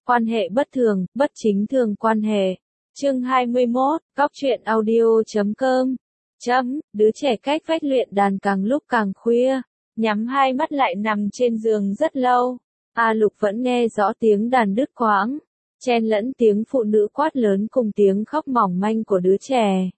Quan hệ bất thường, bất chính thường quan hệ. Chương 21, Góc truyện audio.com. Đứa trẻ cách vách luyện đàn càng lúc càng khuya, nhắm hai mắt lại nằm trên giường rất lâu. A Lục vẫn nghe rõ tiếng đàn đứt quãng, chen lẫn tiếng phụ nữ quát lớn cùng tiếng khóc mỏng manh của đứa trẻ.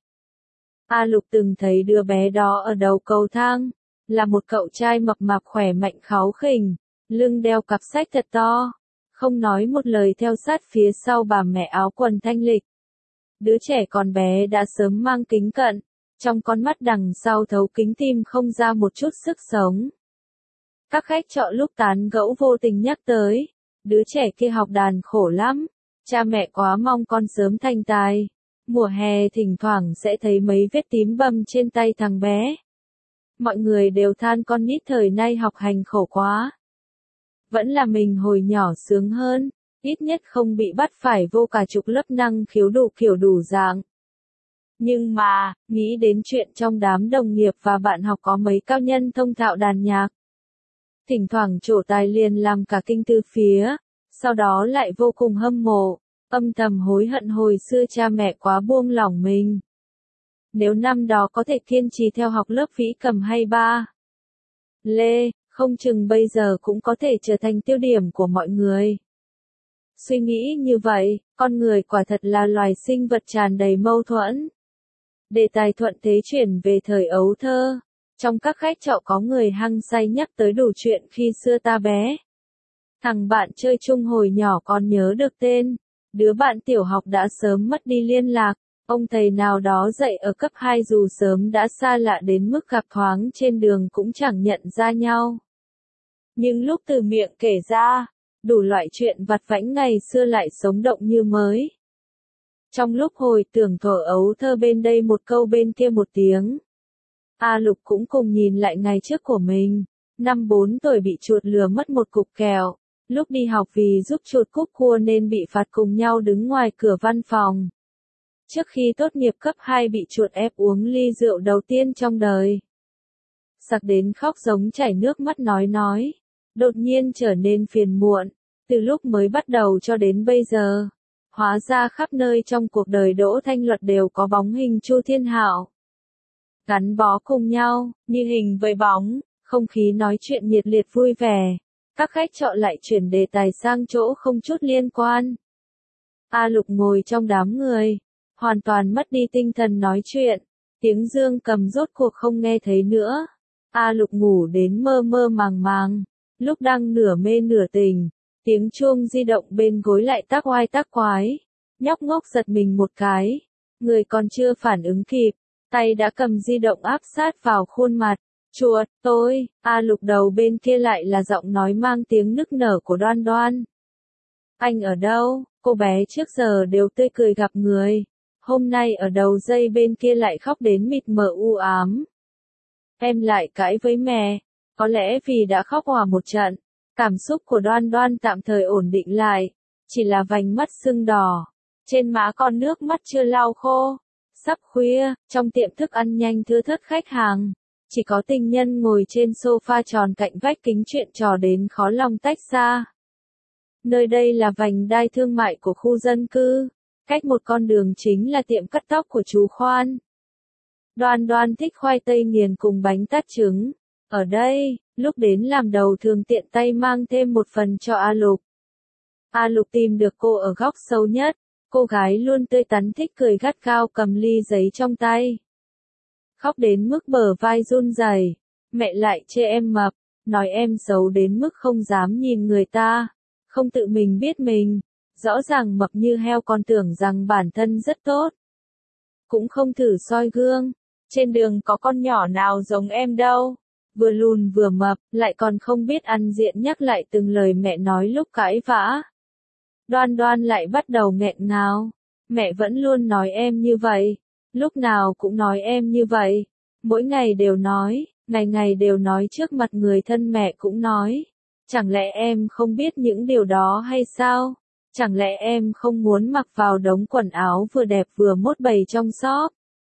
A Lục từng thấy đứa bé đó ở đầu cầu thang, là một cậu trai mập mạp khỏe mạnh kháu khỉnh, lưng đeo cặp sách thật to, không nói một lời theo sát phía sau bà mẹ áo quần thanh lịch. Đứa trẻ còn bé đã sớm mang kính cận, trong con mắt đằng sau thấu kính tìm không ra một chút sức sống. Các khách trọ lúc tán gẫu vô tình nhắc tới, đứa trẻ kia học đàn khổ lắm, cha mẹ quá mong con sớm thành tài. Mùa hè thỉnh thoảng sẽ thấy mấy vết tím bầm trên tay thằng bé. Mọi người đều than con nít thời nay học hành khổ quá. Vẫn là mình hồi nhỏ sướng hơn, ít nhất không bị bắt phải vô cả chục lớp năng khiếu đủ kiểu đủ dạng. Nhưng mà, nghĩ đến chuyện trong đám đồng nghiệp và bạn học có mấy cao nhân thông thạo đàn nhạc. Thỉnh thoảng trổ tài liền làm cả kinh tư phía, sau đó lại vô cùng hâm mộ, âm thầm hối hận hồi xưa cha mẹ quá buông lỏng mình. Nếu năm đó có thể kiên trì theo học lớp vĩ cầm hay ba lê, không chừng bây giờ cũng có thể trở thành tiêu điểm của mọi người. Suy nghĩ như vậy, con người quả thật là loài sinh vật tràn đầy mâu thuẫn. Đề tài thuận thế chuyển về thời ấu thơ. Trong các khách trọ có người hăng say nhắc tới đủ chuyện khi xưa ta bé. Thằng bạn chơi chung hồi nhỏ còn nhớ được tên. Đứa bạn tiểu học đã sớm mất đi liên lạc. Ông thầy nào đó dạy ở cấp 2 dù sớm đã xa lạ đến mức gặp thoáng trên đường cũng chẳng nhận ra nhau. Nhưng lúc từ miệng kể ra, đủ loại chuyện vặt vãnh ngày xưa lại sống động như mới. Trong lúc hồi tưởng thuở ấu thơ bên đây một câu bên kia một tiếng. A Lục cũng cùng nhìn lại ngày trước của mình. Năm 4 tuổi bị chuột lừa mất một cục kẹo. Lúc đi học vì giúp chuột cúp cua nên bị phạt cùng nhau đứng ngoài cửa văn phòng. Trước khi tốt nghiệp cấp 2 bị chuột ép uống ly rượu đầu tiên trong đời. Sặc đến khóc giống chảy nước mắt nói. Đột nhiên trở nên phiền muộn. Từ lúc mới bắt đầu cho đến bây giờ. Hóa ra khắp nơi trong cuộc đời Đỗ Thanh Luật đều có bóng hình Chu Thiên Hạo. Gắn bó cùng nhau, như hình với bóng, không khí nói chuyện nhiệt liệt vui vẻ. Các khách trọ lại chuyển đề tài sang chỗ không chút liên quan. A Lục ngồi trong đám người, hoàn toàn mất đi tinh thần nói chuyện. Tiếng dương cầm rốt cuộc không nghe thấy nữa. A Lục ngủ đến mơ mơ màng màng. Lúc đang nửa mê nửa tỉnh, tiếng chuông di động bên gối lại tác oai tác quái. Nhóc ngốc giật mình một cái. Người còn chưa phản ứng kịp, tay đã cầm di động áp sát vào khuôn mặt. Chuột, tôi, A Lục đầu bên kia lại là giọng nói mang tiếng nức nở của Đoan Đoan. Anh ở đâu? Cô bé trước giờ đều tươi cười gặp người. Hôm nay ở đầu dây bên kia lại khóc đến mịt mờ u ám. Em lại cãi với mẹ. Có lẽ vì đã khóc òa một trận. Cảm xúc của Đoan Đoan tạm thời ổn định lại. Chỉ là vành mắt sưng đỏ. Trên má con nước mắt chưa lau khô. Sắp khuya, trong tiệm thức ăn nhanh thưa thớt khách hàng. Chỉ có tình nhân ngồi trên sofa tròn cạnh vách kính chuyện trò đến khó lòng tách ra. Nơi đây là vành đai thương mại của khu dân cư. Cách một con đường chính là tiệm cắt tóc của chú Khoan. Đoan Đoan thích khoai tây nghiền cùng bánh tát trứng. Ở đây, lúc đến làm đầu thường tiện tay mang thêm một phần cho A Lục. A Lục tìm được cô ở góc sâu nhất. Cô gái luôn tươi tắn thích cười gắt gao cầm ly giấy trong tay. Khóc đến mức bờ vai run rẩy. Mẹ lại chê em mập, nói em xấu đến mức không dám nhìn người ta, không tự mình biết mình, rõ ràng mập như heo còn tưởng rằng bản thân rất tốt. Cũng không thử soi gương, trên đường có con nhỏ nào giống em đâu, vừa lùn vừa mập, lại còn không biết ăn diện nhắc lại từng lời mẹ nói lúc cãi vã. Đoan Đoan lại bắt đầu nghẹn ngào, mẹ vẫn luôn nói em như vậy. Lúc nào cũng nói em như vậy, mỗi ngày đều nói, ngày ngày đều nói trước mặt người thân mẹ cũng nói. Chẳng lẽ em không biết những điều đó hay sao? Chẳng lẽ em không muốn mặc vào đống quần áo vừa đẹp vừa mốt bầy trong shop?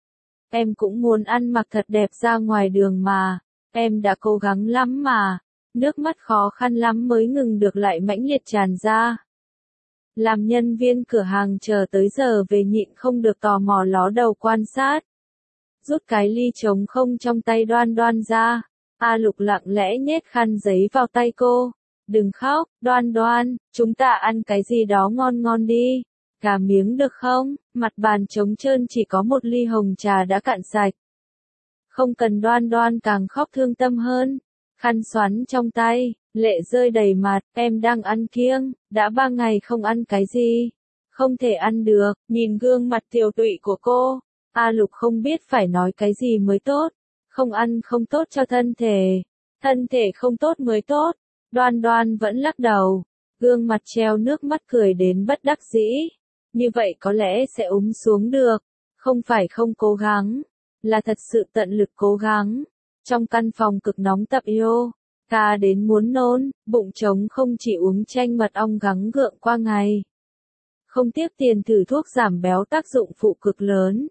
Em cũng muốn ăn mặc thật đẹp ra ngoài đường mà, em đã cố gắng lắm mà. Nước mắt khó khăn lắm mới ngừng được lại mãnh liệt tràn ra. làm nhân viên cửa hàng chờ tới giờ về nhịn không được tò mò ló đầu quan sát. Rút cái ly trống không trong tay Đoan Đoan ra, A Lục lặng lẽ nhét khăn giấy vào tay cô. Đừng khóc, Đoan Đoan, chúng ta ăn cái gì đó ngon ngon đi. Gà miếng được không? Mặt bàn trống trơn chỉ có một ly hồng trà đã cạn sạch. Không cần. Đoan Đoan càng khóc thương tâm hơn. Khăn xoắn trong tay, lệ rơi đầy mặt, em đang ăn kiêng, đã 3 ngày không ăn cái gì. Không thể ăn được, nhìn gương mặt tiều tụy của cô. A Lục không biết phải nói cái gì mới tốt. Không ăn không tốt cho thân thể không tốt mới tốt. Đoan Đoan vẫn lắc đầu, gương mặt treo nước mắt cười đến bất đắc dĩ. Như vậy có lẽ sẽ ốm xuống được. Không phải không cố gắng, là thật sự tận lực cố gắng. Trong căn phòng cực nóng tập yoga đến muốn nôn, bụng trống không chỉ uống chanh mật ong gắng gượng qua ngày. Không tiếc tiền thử thuốc giảm béo tác dụng phụ cực lớn.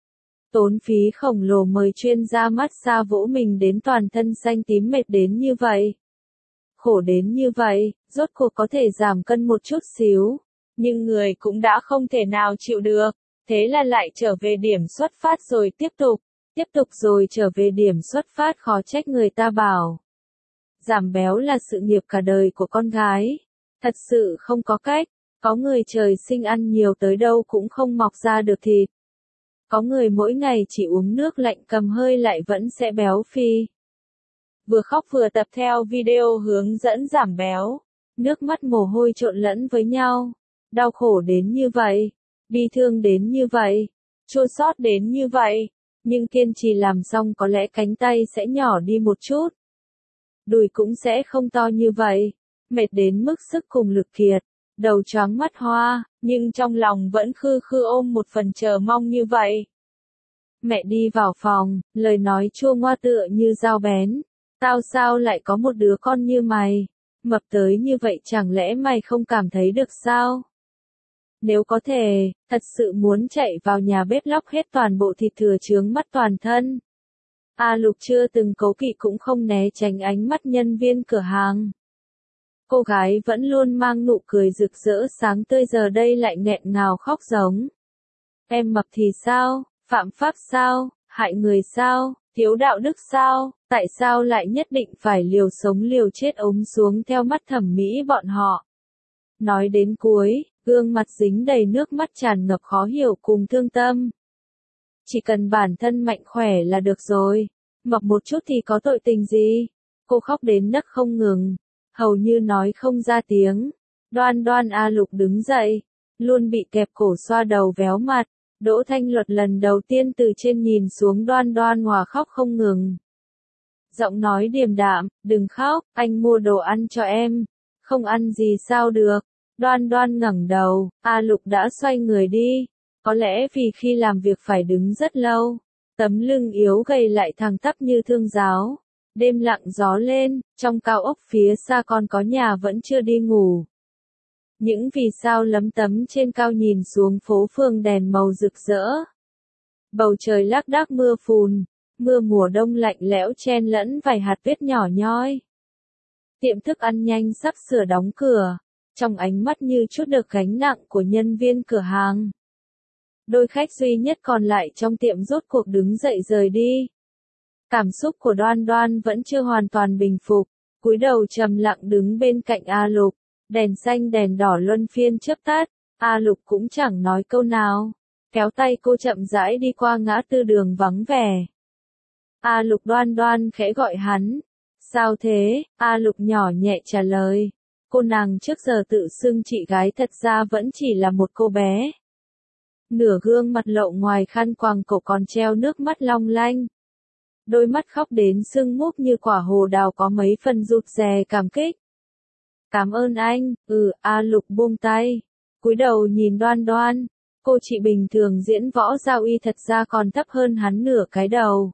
Tốn phí khổng lồ mời chuyên gia massage vỗ mình đến toàn thân xanh tím mệt đến như vậy. Khổ đến như vậy, rốt cuộc có thể giảm cân một chút xíu. Nhưng người cũng đã không thể nào chịu được. Thế là lại trở về điểm xuất phát rồi tiếp tục rồi trở về điểm xuất phát, khó trách người ta bảo. Giảm béo là sự nghiệp cả đời của con gái. Thật sự không có cách. Có người trời sinh ăn nhiều tới đâu cũng không mọc ra được thịt. Có người mỗi ngày chỉ uống nước lạnh cầm hơi lại vẫn sẽ béo phì. Vừa khóc vừa tập theo video hướng dẫn giảm béo. Nước mắt mồ hôi trộn lẫn với nhau. Đau khổ đến như vậy. Bi thương đến như vậy. Chua xót đến như vậy. Nhưng kiên trì làm xong có lẽ cánh tay sẽ nhỏ đi một chút. Đùi cũng sẽ không to như vậy. Mệt đến mức sức cùng lực kiệt. Đầu choáng mắt hoa, nhưng trong lòng vẫn khư khư ôm một phần chờ mong như vậy. Mẹ đi vào phòng, lời nói chua ngoa tựa như dao bén. Tao sao lại có một đứa con như mày? Mập tới như vậy chẳng lẽ mày không cảm thấy được sao? Nếu có thể, thật sự muốn chạy vào nhà bếp lóc hết toàn bộ thịt thừa chướng mắt toàn thân. A Lục chưa từng cố kỵ cũng không né tránh ánh mắt nhân viên cửa hàng. Cô gái vẫn luôn mang nụ cười rực rỡ sáng tươi giờ đây lại nghẹn ngào khóc giống. Em mập thì sao? Phạm pháp sao? Hại người sao? Thiếu đạo đức sao? Tại sao lại nhất định phải liều sống liều chết ốm xuống theo mắt thẩm mỹ bọn họ? Nói đến cuối, gương mặt dính đầy nước mắt tràn ngập khó hiểu cùng thương tâm. Chỉ cần bản thân mạnh khỏe là được rồi. Mập một chút thì có tội tình gì? Cô khóc đến nấc không ngừng. Hầu như nói không ra tiếng. Đoan Đoan. A Lục đứng dậy. Luôn bị kẹp cổ xoa đầu véo mặt. Đỗ Thanh Luật lần đầu tiên từ trên nhìn xuống Đoan Đoan hòa khóc không ngừng. Giọng nói điềm đạm, đừng khóc, anh mua đồ ăn cho em. Không ăn gì sao được. Đoan Đoan ngẩng đầu, A Lục đã xoay người đi. Có lẽ vì khi làm việc phải đứng rất lâu. Tấm lưng yếu gầy lại thẳng tắp như thương giáo. Đêm lặng gió lên, trong cao ốc phía xa còn có nhà vẫn chưa đi ngủ. Những vì sao lấm tấm trên cao nhìn xuống phố phường đèn màu rực rỡ. Bầu trời lác đác mưa phùn, mưa mùa đông lạnh lẽo chen lẫn vài hạt tuyết nhỏ nhoi. Tiệm thức ăn nhanh sắp sửa đóng cửa, trong ánh mắt như chút được gánh nặng của nhân viên cửa hàng. Đôi khách duy nhất còn lại trong tiệm rốt cuộc đứng dậy rời đi. Cảm xúc của Đoan Đoan vẫn chưa hoàn toàn bình phục, cúi đầu trầm lặng đứng bên cạnh A Lục, đèn xanh đèn đỏ luân phiên chớp tắt, A Lục cũng chẳng nói câu nào, kéo tay cô chậm rãi đi qua ngã tư đường vắng vẻ. A Lục. Đoan Đoan khẽ gọi hắn. Sao thế? A Lục nhỏ nhẹ trả lời. Cô nàng trước giờ tự xưng chị gái thật ra vẫn chỉ là một cô bé. Nửa gương mặt lộ ngoài khăn quàng cổ còn treo nước mắt long lanh. Đôi mắt khóc đến sưng múp như quả hồ đào có mấy phần rụt rè cảm kích. Cảm ơn anh. A Lục buông tay. Cúi đầu nhìn Đoan Đoan. Cô chị bình thường diễn võ giao y thật ra còn thấp hơn hắn nửa cái đầu.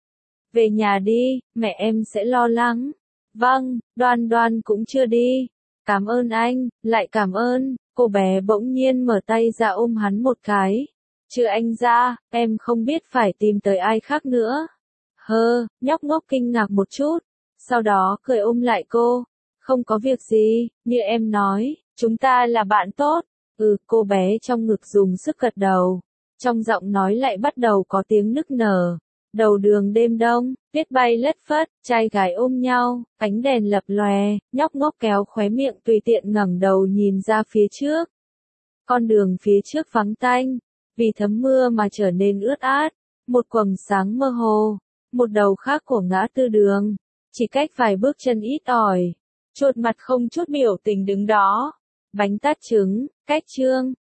Về nhà đi, mẹ em sẽ lo lắng. Vâng. Đoan Đoan cũng chưa đi. Cảm ơn anh, lại cảm ơn. Cô bé bỗng nhiên mở tay ra ôm hắn một cái. Chứ anh ra, em không biết phải tìm tới ai khác nữa. Nhóc ngốc kinh ngạc một chút. Sau đó cười ôm lại cô. Không có việc gì, như em nói, Chúng ta là bạn tốt. Cô bé trong ngực dùng sức gật đầu. Trong giọng nói lại bắt đầu có tiếng nức nở. Đầu đường đêm đông, tuyết bay lất phất, trai gái ôm nhau, ánh đèn lập lòe, nhóc ngốc kéo khóe miệng tùy tiện ngẩng đầu nhìn ra phía trước. Con đường phía trước vắng tanh, vì thấm mưa mà trở nên ướt át, một quầng sáng mơ hồ, một đầu khác của ngã tư đường, chỉ cách vài bước chân ít ỏi, chuột mặt không chút biểu tình đứng đó. Bánh tát trứng, cách trương,